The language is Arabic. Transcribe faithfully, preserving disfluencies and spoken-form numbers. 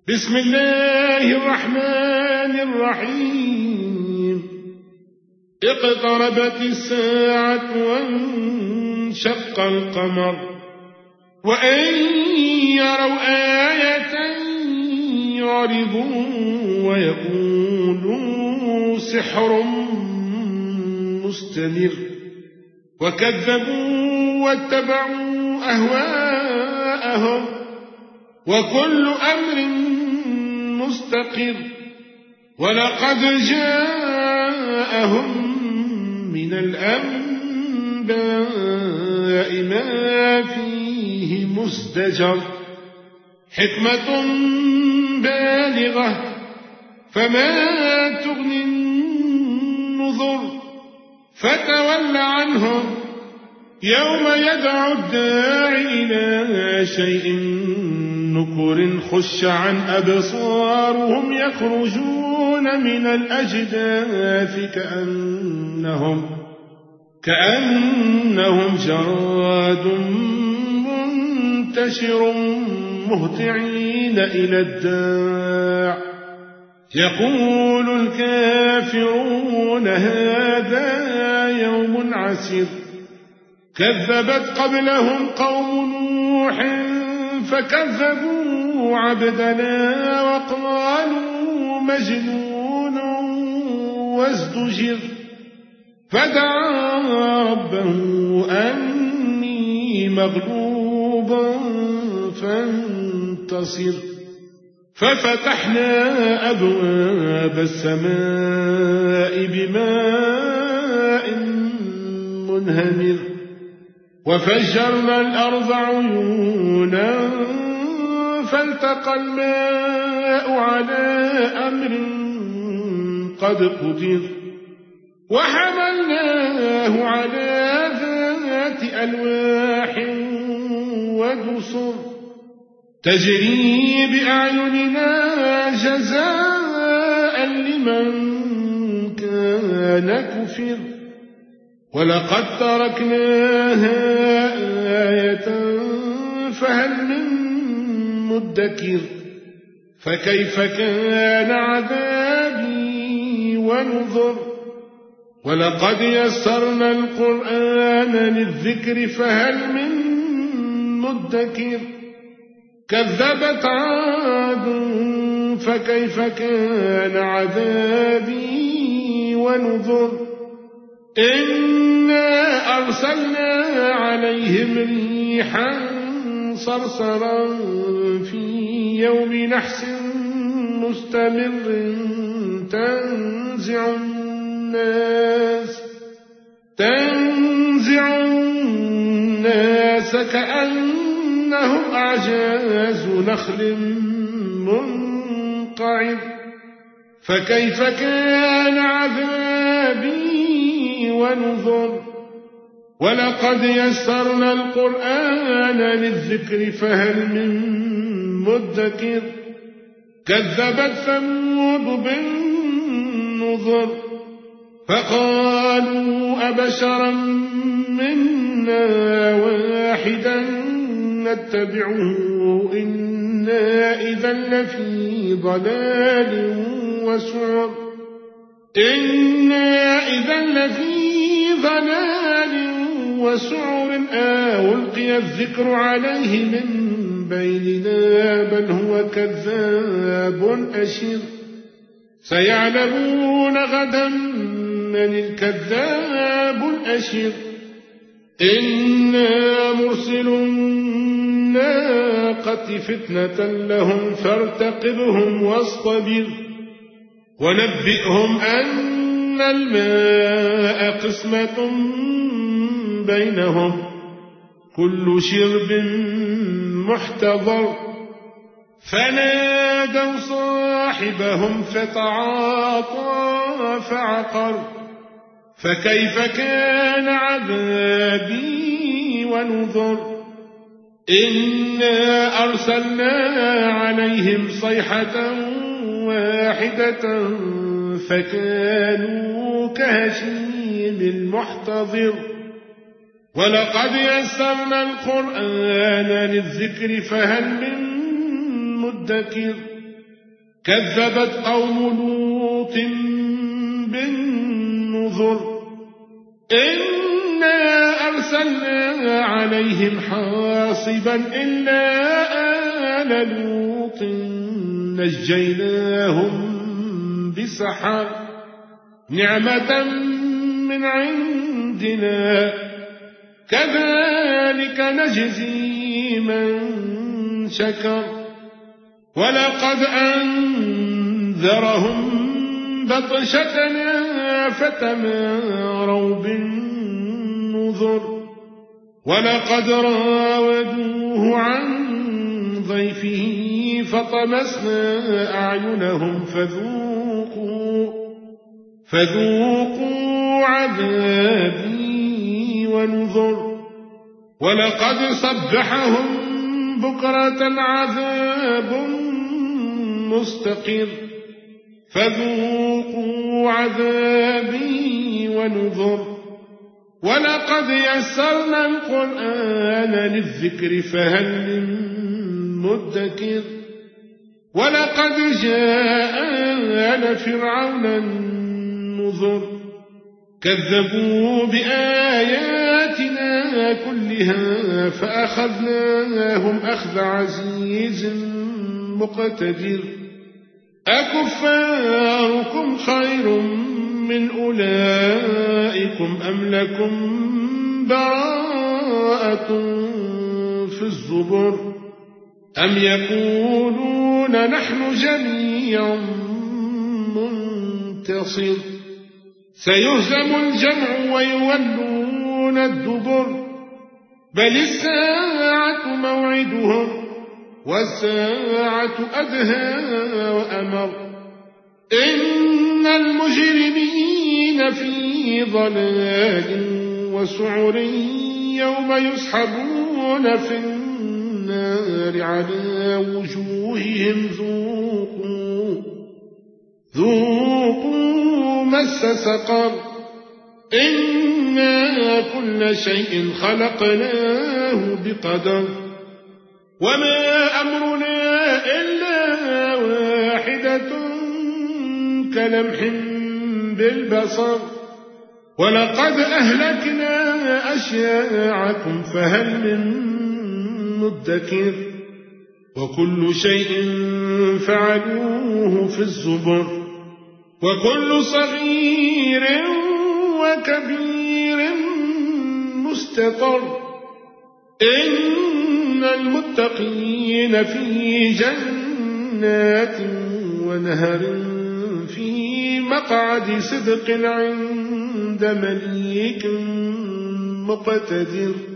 بسم الله الرحمن الرحيم اقتربت الساعة وانشق القمر وإن يروا آية يعرضوا ويقولوا سحر مستمر وكذبوا واتبعوا أهواءهم وكل أمر مستقر ولقد جاءهم من الأنباء ما فيه مزدجر حكمة بالغة فما تغني النذر فتول عنهم يوم يدعو الداعي إلى شيء نكر خش عن أبصارهم يخرجون من الأجداث كأنهم كأنهم جراد منتشر مهطعين إلى الداع يقول الكافرون هذا يوم عسير كذبت قبلهم قوم نوح فكذبوا عبدنا وقالوا مجنون وازدجر فدعا ربه أني مغلوب فانتصر ففتحنا أبواب السماء بماء منهمر وفجرنا الأرض عيونا فالتقى الماء على أمر قد قدر وحملناه على ذات ألواح ودسر تجري بأعيننا جزاء لمن كان كفر ولقد تركناها آية فهل من مدكر فكيف كان عذابي ونذر ولقد يسرنا القرآن للذكر فهل من مدكر كذبت عاد فكيف كان عذابي ونذر إنا أرسلنا عليهم ريحا صرصرا في يوم نحس مستمر تنزع الناس تنزع الناس كأنهم أعجاز نخل منقعر فكيف كان عذابي ونذر ولقد يسرنا القرآن للذكر فهل من مدكر كذبت ثمود بالنذر فقالوا أبشرا منا واحدا نتبعه إنا إذا لفي ضلال وسعر إنا إذا لفي ضلال وسعر ألقي الذكر عليه من بيننا بل هو كذاب أشر سيعلمون غدا من الكذاب الأشر إنا مرسل الناقة فتنة لهم فارتقبهم واصطبر ونبئهم أن الماء قسمة بينهم كل شرب محتضر فنادوا صاحبهم فتعاطى فعقر فكيف كان عذابي ونذر إنا أرسلنا عليهم صيحة واحدة فكانوا كهشيم المحتضر ولقد يسرنا القرآن للذكر فهل من مدكر كذبت قوم لوط بالنذر إنا أرسلنا عليهم حاصبا إلا آل لوط نجيناهم بسحر نعمة من عندنا كذلك نجزي من شكر ولقد أنذرهم بطشتنا فتماروا بالنذر ولقد راودوه عن ضيفه فطمسنا أعينهم فذوقوا فذوقوا عذابي ونذر ولقد صبحهم بكرة عذاب مستقر فذوقوا عذابي ونذر ولقد يسرنا القرآن للذكر فهل من مدكر ولقد جاء آل فرعون النذر كذبوا بآياتنا كلها فأخذناهم أخذ عزيز مقتدر أكفاركم خير من أولئكم أم لكم براءة في الزبر أم يقولون نحن جميع منتصر سيهزم الجمع ويولون الدبر بل الساعة موعدهم والساعة أدهى وأمر إن المجرمين في ضلال وسعر يوم يسحبون في النار على وجوههم ذوقوا ذوقوا مس سقر إنا كل شيء خلقناه بقدر وما أمرنا إلا واحدة كلمح بالبصر ولقد أهلكنا أشياعكم فهل من مدكر وكل شيء فعلوه في الزبر وكل صغير وكبير مستقر إن المتقين في جنات ونهر في مقعد صدق عند مليك مقتدر